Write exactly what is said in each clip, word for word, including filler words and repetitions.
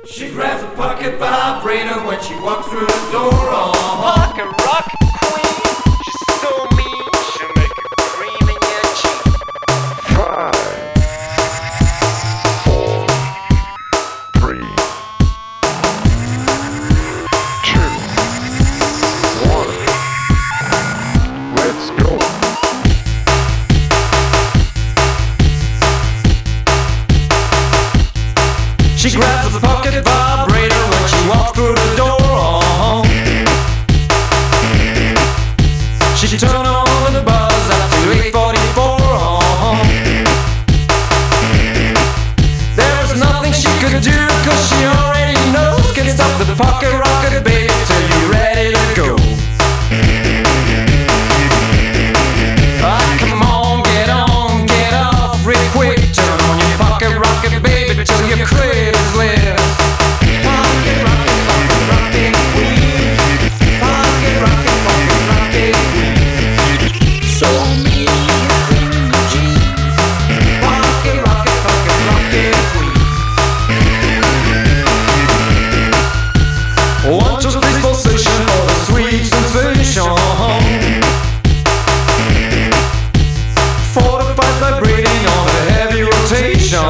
She grabs a pocket vibrator when she walks through the door. Uh-huh. Pocket rock queen, she's so mean, she'll make you cream in your cheek. Five, four, three, two, one. Let's go. She grabs a pocket vibrator when she walks through the door. Uh-huh. She turn on the buzz up to eight forty-four. Uh-huh. There's nothing she could do, cause she already knows. Can't stop the pocket rocket, baby, till you're ready to go. Ah, come on, get on, get off real quick. Turn on your pocket rocket, baby, till your cradle's lit. Pocket rocket, pocket rocket queen. Pocket rocket, pocket rocket queen. So mean, you're cleaning your jeans. Pocket rocket, pocket rocket queen. One, two, three, pulsation for the sweet sensation. Four to five vibrating on a heavy rotation.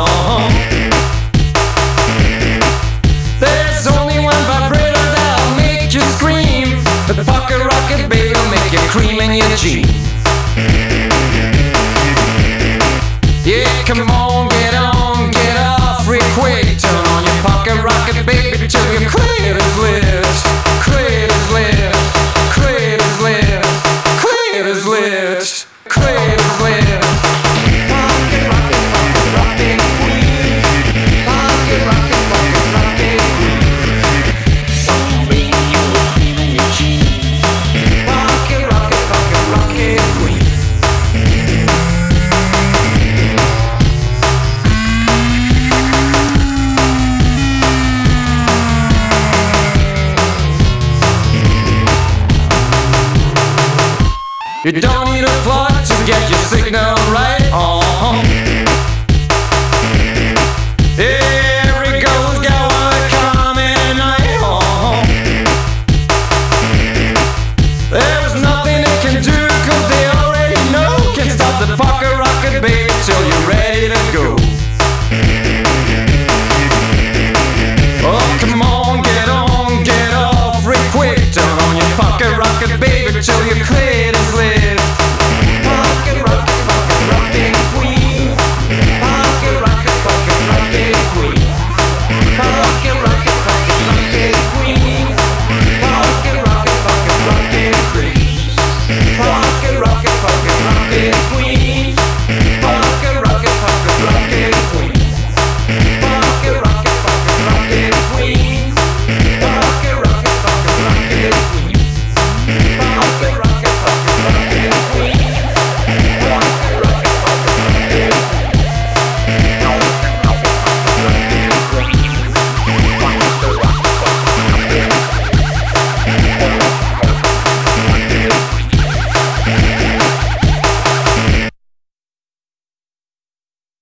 There's only one vibrator that'll make you scream. The pocket rocket, baby, will make you cream in your jeans. Yeah, come on, get on, get off real quick. Turn on your pocket rocket, baby, till your cradle's lit. Cradle's lit. Cradle's lit. Cradle's lit. Cradle's lit. Pocket rocket, pocket rocket queen. Pocket rocket, pocket rocket queen. So mean, you were cream in your jeans. Pocket rocket, pocket rocket queen. You don't need a plug to get your signal